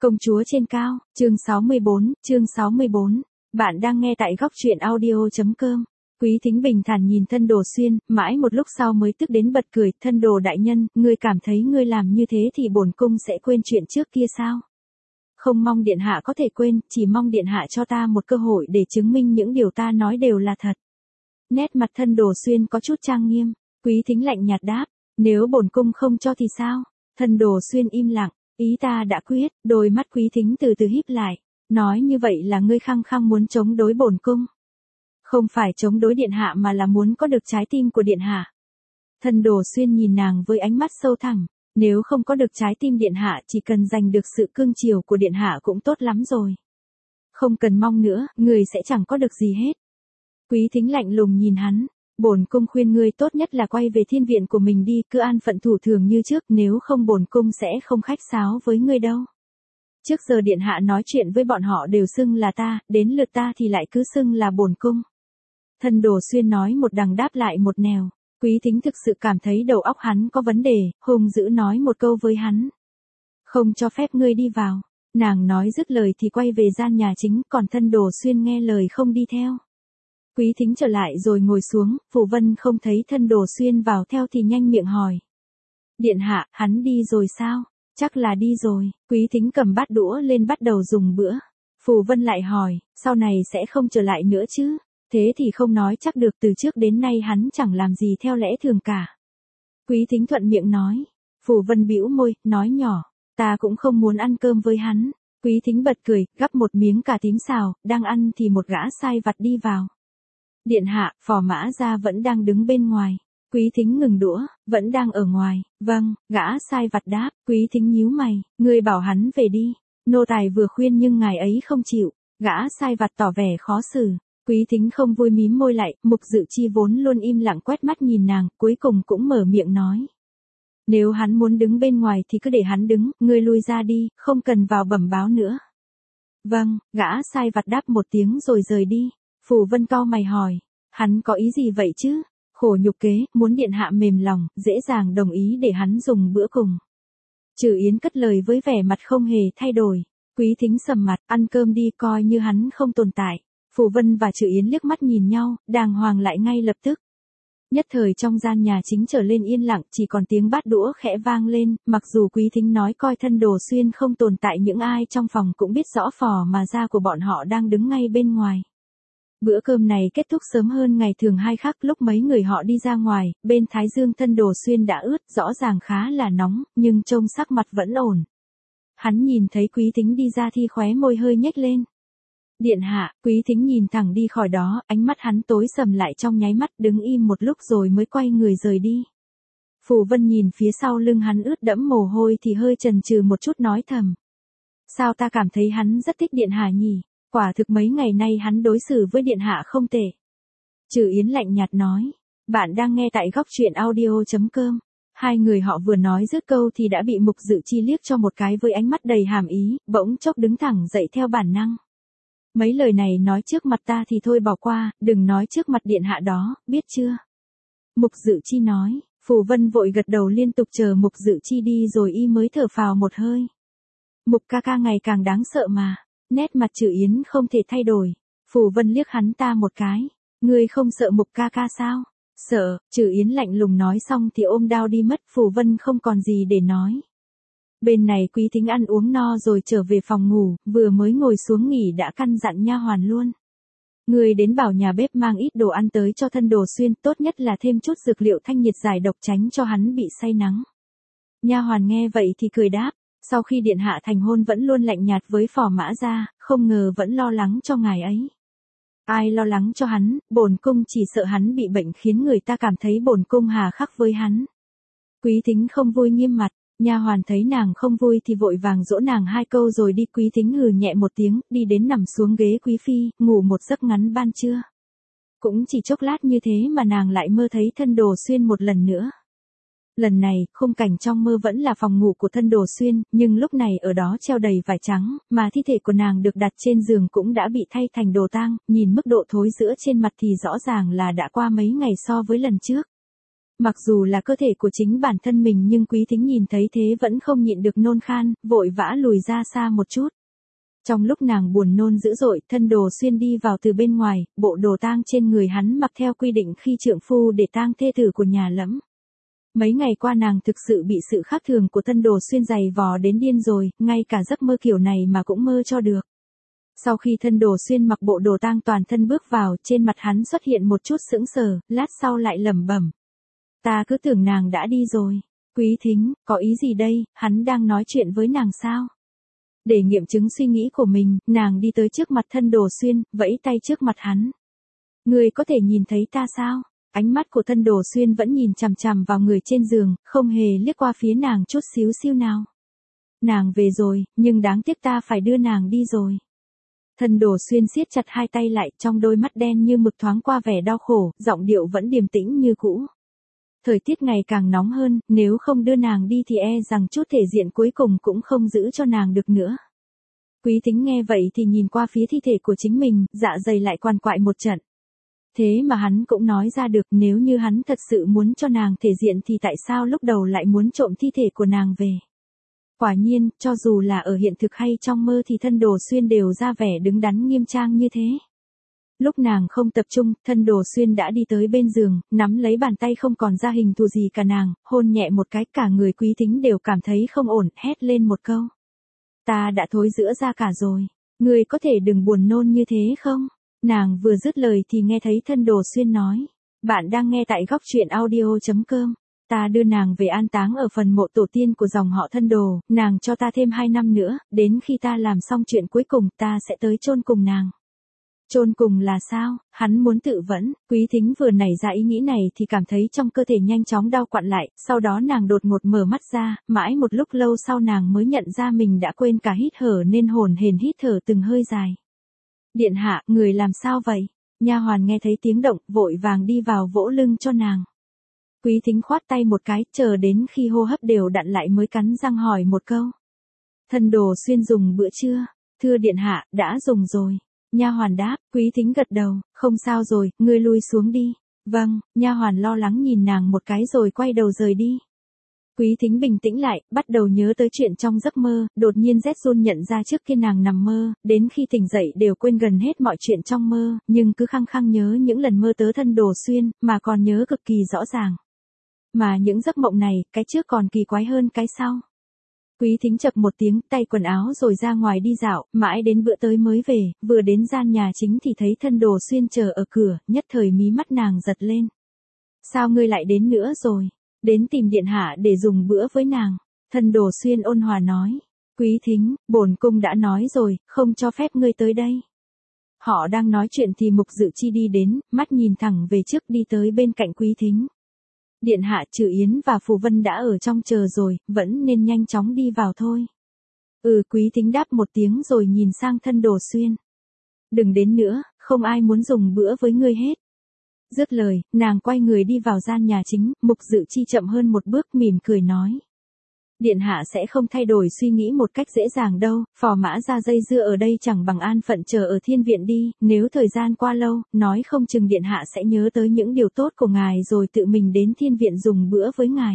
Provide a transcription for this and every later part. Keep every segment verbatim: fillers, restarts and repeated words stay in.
Công chúa trên cao, chương sáu mươi bốn, chương sáu mươi bốn. Bạn đang nghe tại góc truyện audio chấm com. Quý Thính bình thản nhìn Thân Đồ Xuyên, mãi một lúc sau mới tức đến bật cười. Thân Đồ đại nhân, ngươi cảm thấy ngươi làm như thế thì bổn cung sẽ quên chuyện trước kia sao? Không mong điện hạ có thể quên, chỉ mong điện hạ cho ta một cơ hội để chứng minh những điều ta nói đều là thật. Nét mặt Thân Đồ Xuyên có chút trang nghiêm. Quý Thính lạnh nhạt đáp, nếu bổn cung không cho thì sao? Thân Đồ Xuyên im lặng. Ý ta đã quyết, đôi mắt Quý Thính từ từ híp lại, nói như vậy là ngươi khăng khăng muốn chống đối bổn cung. Không phải chống đối điện hạ mà là muốn có được trái tim của điện hạ. Thân Đồ Xuyên nhìn nàng với ánh mắt sâu thẳm, nếu không có được trái tim điện hạ chỉ cần giành được sự cương chiều của điện hạ cũng tốt lắm rồi. Không cần mong nữa, người sẽ chẳng có được gì hết. Quý Thính lạnh lùng nhìn hắn. Bổn cung khuyên ngươi tốt nhất là quay về thiên viện của mình đi, cứ an phận thủ thường như trước, nếu không bổn cung sẽ không khách sáo với ngươi đâu. Trước giờ điện hạ nói chuyện với bọn họ đều xưng là ta, đến lượt ta thì lại cứ xưng là bổn cung. Thân Đồ Xuyên nói một đằng đáp lại một nẻo. Quý Thính thực sự cảm thấy đầu óc hắn có vấn đề, hung dữ nói một câu với hắn. Không cho phép ngươi đi vào. Nàng nói dứt lời thì quay về gian nhà chính, còn Thân Đồ Xuyên nghe lời không đi theo. Quý Thính trở lại rồi ngồi xuống, Phù Vân không thấy Thân Đồ Xuyên vào theo thì nhanh miệng hỏi. Điện hạ, hắn đi rồi sao? Chắc là đi rồi. Quý Thính cầm bát đũa lên bắt đầu dùng bữa. Phù Vân lại hỏi, sau này sẽ không trở lại nữa chứ? Thế thì không nói chắc được, từ trước đến nay hắn chẳng làm gì theo lẽ thường cả. Quý Thính thuận miệng nói. Phù Vân bĩu môi, nói nhỏ, ta cũng không muốn ăn cơm với hắn. Quý Thính bật cười, gắp một miếng cà tím xào, đang ăn thì một gã sai vặt đi vào. Điện hạ, Phò Mã Gia vẫn đang đứng bên ngoài. Quý Thính ngừng đũa, vẫn đang ở ngoài. Vâng, gã sai vặt đáp. Quý Thính nhíu mày, ngươi bảo hắn về đi. Nô tài vừa khuyên nhưng ngài ấy không chịu. Gã sai vặt tỏ vẻ khó xử. Quý Thính không vui mím môi lại, Mục Dự Chi vốn luôn im lặng quét mắt nhìn nàng, cuối cùng cũng mở miệng nói. Nếu hắn muốn đứng bên ngoài thì cứ để hắn đứng, ngươi lui ra đi, không cần vào bẩm báo nữa. Vâng, gã sai vặt đáp một tiếng rồi rời đi. Phù Vân cau mày hỏi, hắn có ý gì vậy chứ? Khổ nhục kế, muốn điện hạ mềm lòng, dễ dàng đồng ý để hắn dùng bữa cùng. Trừ Yến cất lời với vẻ mặt không hề thay đổi. Quý Thính sầm mặt, ăn cơm đi, coi như hắn không tồn tại. Phù Vân và Trừ Yến liếc mắt nhìn nhau, đàng hoàng lại ngay lập tức. Nhất thời trong gian nhà chính trở lên yên lặng, chỉ còn tiếng bát đũa khẽ vang lên, mặc dù Quý Thính nói coi Thân Đồ Xuyên không tồn tại, những ai trong phòng cũng biết rõ Phò Mã Gia của bọn họ đang đứng ngay bên ngoài. Bữa cơm này kết thúc sớm hơn ngày thường hai khắc, lúc mấy người họ đi ra ngoài, bên thái dương Thân Đồ Xuyên đã ướt, rõ ràng khá là nóng, nhưng trông sắc mặt vẫn ổn. Hắn nhìn thấy Quý Thính đi ra thì khóe môi hơi nhếch lên. Điện hạ, Quý Thính nhìn thẳng đi khỏi đó, ánh mắt hắn tối sầm lại trong nháy mắt, đứng im một lúc rồi mới quay người rời đi. Phù Vân nhìn phía sau lưng hắn ướt đẫm mồ hôi thì hơi chần chừ một chút nói thầm. Sao ta cảm thấy hắn rất thích điện hạ nhỉ? Quả thực mấy ngày nay hắn đối xử với điện hạ không tệ. Trừ Yến lạnh nhạt nói. Bạn đang nghe tại góc truyện audio chấm com. Hai người họ vừa nói dứt câu thì đã bị Mục Dự Chi liếc cho một cái với ánh mắt đầy hàm ý, bỗng chốc đứng thẳng dậy theo bản năng. Mấy lời này nói trước mặt ta thì thôi bỏ qua, đừng nói trước mặt điện hạ đó, biết chưa? Mục Dự Chi nói. Phù Vân vội gật đầu liên tục, chờ Mục Dự Chi đi rồi y mới thở phào một hơi. Mục ca ca ngày càng đáng sợ mà. Nét mặt Trừ Yến không thể thay đổi. Phù Vân liếc hắn ta một cái. Ngươi không sợ Mục ca ca sao? Sợ, Trừ Yến lạnh lùng nói xong thì ôm đao đi mất. Phù Vân không còn gì để nói. Bên này Quý Thính ăn uống no rồi trở về phòng ngủ, vừa mới ngồi xuống nghỉ đã căn dặn nha hoàn luôn. Ngươi đến bảo nhà bếp mang ít đồ ăn tới cho Thân Đồ Xuyên, tốt nhất là thêm chút dược liệu thanh nhiệt giải độc tránh cho hắn bị say nắng. Nha hoàn nghe vậy thì cười đáp. Sau khi điện hạ thành hôn vẫn luôn lạnh nhạt với Phò Mã Gia, không ngờ vẫn lo lắng cho ngài ấy. Ai lo lắng cho hắn, bổn cung chỉ sợ hắn bị bệnh khiến người ta cảm thấy bổn cung hà khắc với hắn. Quý Thính không vui nghiêm mặt, nha hoàn thấy nàng không vui thì vội vàng dỗ nàng hai câu rồi đi. Quý Thính hừ nhẹ một tiếng, đi đến nằm xuống ghế quý phi, ngủ một giấc ngắn ban trưa. Cũng chỉ chốc lát như thế mà nàng lại mơ thấy Thân Đồ Xuyên một lần nữa. Lần này, khung cảnh trong mơ vẫn là phòng ngủ của Thân Đồ Xuyên, nhưng lúc này ở đó treo đầy vải trắng, mà thi thể của nàng được đặt trên giường cũng đã bị thay thành đồ tang, nhìn mức độ thối rữa trên mặt thì rõ ràng là đã qua mấy ngày so với lần trước. Mặc dù là cơ thể của chính bản thân mình nhưng Quý Thính nhìn thấy thế vẫn không nhịn được nôn khan, vội vã lùi ra xa một chút. Trong lúc nàng buồn nôn dữ dội, Thân Đồ Xuyên đi vào từ bên ngoài, bộ đồ tang trên người hắn mặc theo quy định khi trượng phu để tang thê tử của nhà Lẫm. Mấy ngày qua nàng thực sự bị sự khác thường của Thân Đồ Xuyên giày vò đến điên rồi, ngay cả giấc mơ kiểu này mà cũng mơ cho được. Sau khi Thân Đồ Xuyên mặc bộ đồ tang toàn thân bước vào, trên mặt hắn xuất hiện một chút sững sờ, lát sau lại lẩm bẩm. Ta cứ tưởng nàng đã đi rồi. Quý Thính, có ý gì đây, hắn đang nói chuyện với nàng sao? Để nghiệm chứng suy nghĩ của mình, nàng đi tới trước mặt Thân Đồ Xuyên, vẫy tay trước mặt hắn. Ngươi có thể nhìn thấy ta sao? Ánh mắt của Thân Đồ Xuyên vẫn nhìn chằm chằm vào người trên giường, không hề liếc qua phía nàng chút xíu xiu nào. Nàng về rồi, nhưng đáng tiếc ta phải đưa nàng đi rồi. Thân Đồ Xuyên siết chặt hai tay lại, trong đôi mắt đen như mực thoáng qua vẻ đau khổ, giọng điệu vẫn điềm tĩnh như cũ. Thời tiết ngày càng nóng hơn, nếu không đưa nàng đi thì e rằng chút thể diện cuối cùng cũng không giữ cho nàng được nữa. Quý Thính nghe vậy thì nhìn qua phía thi thể của chính mình, dạ dày lại quằn quại một trận. Thế mà hắn cũng nói ra được, nếu như hắn thật sự muốn cho nàng thể diện thì tại sao lúc đầu lại muốn trộm thi thể của nàng về. Quả nhiên, cho dù là ở hiện thực hay trong mơ thì Thân Đồ Xuyên đều ra vẻ đứng đắn nghiêm trang như thế. Lúc nàng không tập trung, Thân Đồ Xuyên đã đi tới bên giường, nắm lấy bàn tay không còn ra hình thù gì cả nàng, hôn nhẹ một cái, cả người Quý Thính đều cảm thấy không ổn, hét lên một câu. Ta đã thối rữa ra cả rồi, ngươi có thể đừng buồn nôn như thế không? Nàng vừa dứt lời thì nghe thấy Thân Đồ Xuyên nói. Bạn đang nghe tại góc truyện audio chấm com. Ta đưa nàng về an táng ở phần mộ tổ tiên của dòng họ Thân Đồ, nàng cho ta thêm hai năm nữa, đến khi ta làm xong chuyện cuối cùng ta sẽ tới chôn cùng nàng. Chôn cùng là sao? Hắn muốn tự vẫn. Quý Thính vừa nảy ra ý nghĩ này thì cảm thấy trong cơ thể nhanh chóng đau quặn lại, sau đó nàng đột ngột mở mắt ra, mãi một lúc lâu sau nàng mới nhận ra mình đã quên cả hít thở nên hồn hển hít thở từng hơi dài. Điện hạ, người làm sao vậy? Nha hoàn nghe thấy tiếng động, vội vàng đi vào vỗ lưng cho nàng. Quý Thính khoát tay một cái, chờ đến khi hô hấp đều đặn lại mới cắn răng hỏi một câu. Thân Đồ Xuyên dùng bữa trưa? Thưa điện hạ, đã dùng rồi. Nha hoàn đáp. Quý Thính gật đầu, không sao rồi, ngươi lui xuống đi. Vâng. Nha hoàn lo lắng nhìn nàng một cái rồi quay đầu rời đi. Quý Thính bình tĩnh lại, bắt đầu nhớ tới chuyện trong giấc mơ, đột nhiên rét run nhận ra trước khi nàng nằm mơ, đến khi tỉnh dậy đều quên gần hết mọi chuyện trong mơ, nhưng cứ khăng khăng nhớ những lần mơ tớ Thân Đồ Xuyên, mà còn nhớ cực kỳ rõ ràng. Mà những giấc mộng này, cái trước còn kỳ quái hơn cái sau. Quý Thính chập một tiếng, tay quần áo rồi ra ngoài đi dạo, mãi đến bữa tới mới về, vừa đến gian nhà chính thì thấy Thân Đồ Xuyên chờ ở cửa, nhất thời mí mắt nàng giật lên. Sao ngươi lại đến nữa rồi? Đến tìm điện hạ để dùng bữa với nàng. Thân Đồ Xuyên ôn hòa nói. Quý Thính, bổn cung đã nói rồi, không cho phép ngươi tới đây. Họ đang nói chuyện thì Mục Dự Chi đi đến, mắt nhìn thẳng về trước đi tới bên cạnh Quý Thính. Điện hạ, Trừ Yến và Phù Vân đã ở trong chờ rồi, vẫn nên nhanh chóng đi vào thôi. Ừ. Quý Thính đáp một tiếng rồi nhìn sang Thân Đồ Xuyên. Đừng đến nữa, không ai muốn dùng bữa với ngươi hết. Dứt lời, nàng quay người đi vào gian nhà chính, Mục Dự Chi chậm hơn một bước mỉm cười nói. Điện hạ sẽ không thay đổi suy nghĩ một cách dễ dàng đâu, phò mã ra dây dưa ở đây chẳng bằng an phận chờ ở thiên viện đi, nếu thời gian qua lâu, nói không chừng điện hạ sẽ nhớ tới những điều tốt của ngài rồi tự mình đến thiên viện dùng bữa với ngài.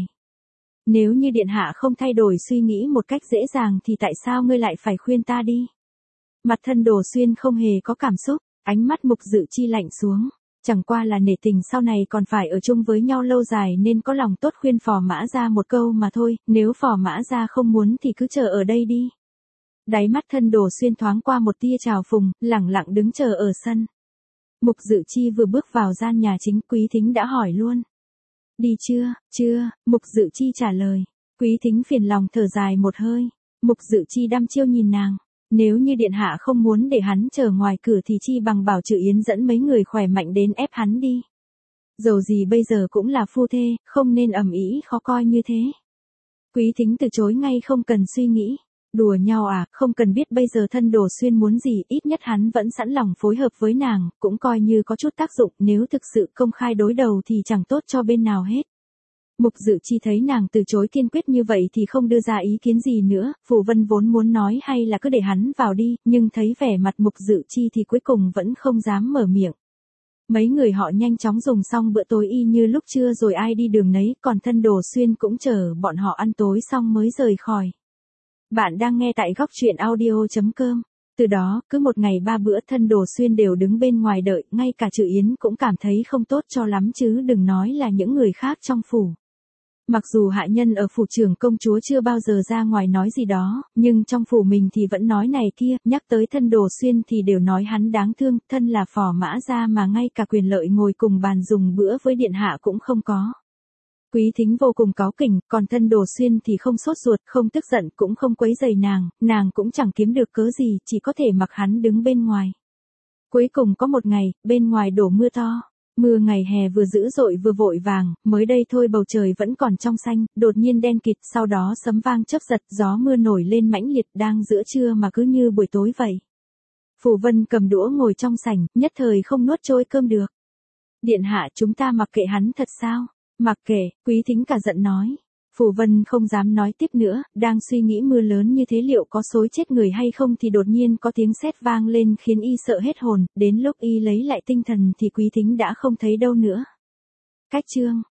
Nếu như điện hạ không thay đổi suy nghĩ một cách dễ dàng thì tại sao ngươi lại phải khuyên ta đi? Mặt Thân Đồ Xuyên không hề có cảm xúc, ánh mắt Mục Dự Chi lạnh xuống. Chẳng qua là nể tình sau này còn phải ở chung với nhau lâu dài nên có lòng tốt khuyên phò mã ra một câu mà thôi, nếu phò mã ra không muốn thì cứ chờ ở đây đi. Đáy mắt Thân Đồ Xuyên thoáng qua một tia trào phùng, lẳng lặng đứng chờ ở sân. Mục Dự Chi vừa bước vào gian nhà chính, Quý Thính đã hỏi luôn. Đi chưa? Chưa. Mục Dự Chi trả lời. Quý Thính phiền lòng thở dài một hơi. Mục Dự Chi đăm chiêu nhìn nàng. Nếu như điện hạ không muốn để hắn chờ ngoài cửa thì chi bằng bảo Trừ Yến dẫn mấy người khỏe mạnh đến ép hắn đi. Dầu gì bây giờ cũng là phu thê, không nên ầm ĩ khó coi như thế. Quý Thính từ chối ngay không cần suy nghĩ. Đùa nhau à, không cần biết bây giờ Thân Đồ Xuyên muốn gì, ít nhất hắn vẫn sẵn lòng phối hợp với nàng, cũng coi như có chút tác dụng, nếu thực sự công khai đối đầu thì chẳng tốt cho bên nào hết. Mục Dự Chi thấy nàng từ chối kiên quyết như vậy thì không đưa ra ý kiến gì nữa, Phù Vân vốn muốn nói hay là cứ để hắn vào đi, nhưng thấy vẻ mặt Mục Dự Chi thì cuối cùng vẫn không dám mở miệng. Mấy người họ nhanh chóng dùng xong bữa tối y như lúc trưa rồi ai đi đường nấy, còn thân Đồ Xuyên cũng chờ bọn họ ăn tối xong mới rời khỏi. Bạn đang nghe tại góc truyện audio.com. Từ đó, cứ một ngày ba bữa thân Đồ Xuyên đều đứng bên ngoài đợi, ngay cả Trừ Yến cũng cảm thấy không tốt cho lắm chứ đừng nói là những người khác trong phủ. Mặc dù hạ nhân ở phủ trưởng công chúa chưa bao giờ ra ngoài nói gì đó, nhưng trong phủ mình thì vẫn nói này kia, nhắc tới thân Đồ Xuyên thì đều nói hắn đáng thương, thân là phò mã gia mà ngay cả quyền lợi ngồi cùng bàn dùng bữa với điện hạ cũng không có. Quý Thính vô cùng cáu kỉnh, còn thân Đồ Xuyên thì không sốt ruột, không tức giận, cũng không quấy rầy nàng, nàng cũng chẳng kiếm được cớ gì, chỉ có thể mặc hắn đứng bên ngoài. Cuối cùng có một ngày, bên ngoài đổ mưa to. Mưa ngày hè vừa dữ dội vừa vội vàng, mới đây thôi bầu trời vẫn còn trong xanh, đột nhiên đen kịt, sau đó sấm vang chớp giật, gió mưa nổi lên mãnh liệt, đang giữa trưa mà cứ như buổi tối vậy. Phù Vân cầm đũa ngồi trong sảnh, nhất thời không nuốt trôi cơm được. Điện hạ, chúng ta mặc kệ hắn thật sao? Mặc kệ, Quý Thính cả giận nói. Phù Vân không dám nói tiếp nữa, đang suy nghĩ mưa lớn như thế liệu có xối chết người hay không thì đột nhiên có tiếng sét vang lên khiến y sợ hết hồn, đến lúc y lấy lại tinh thần thì Quý Thính đã không thấy đâu nữa. Cách chương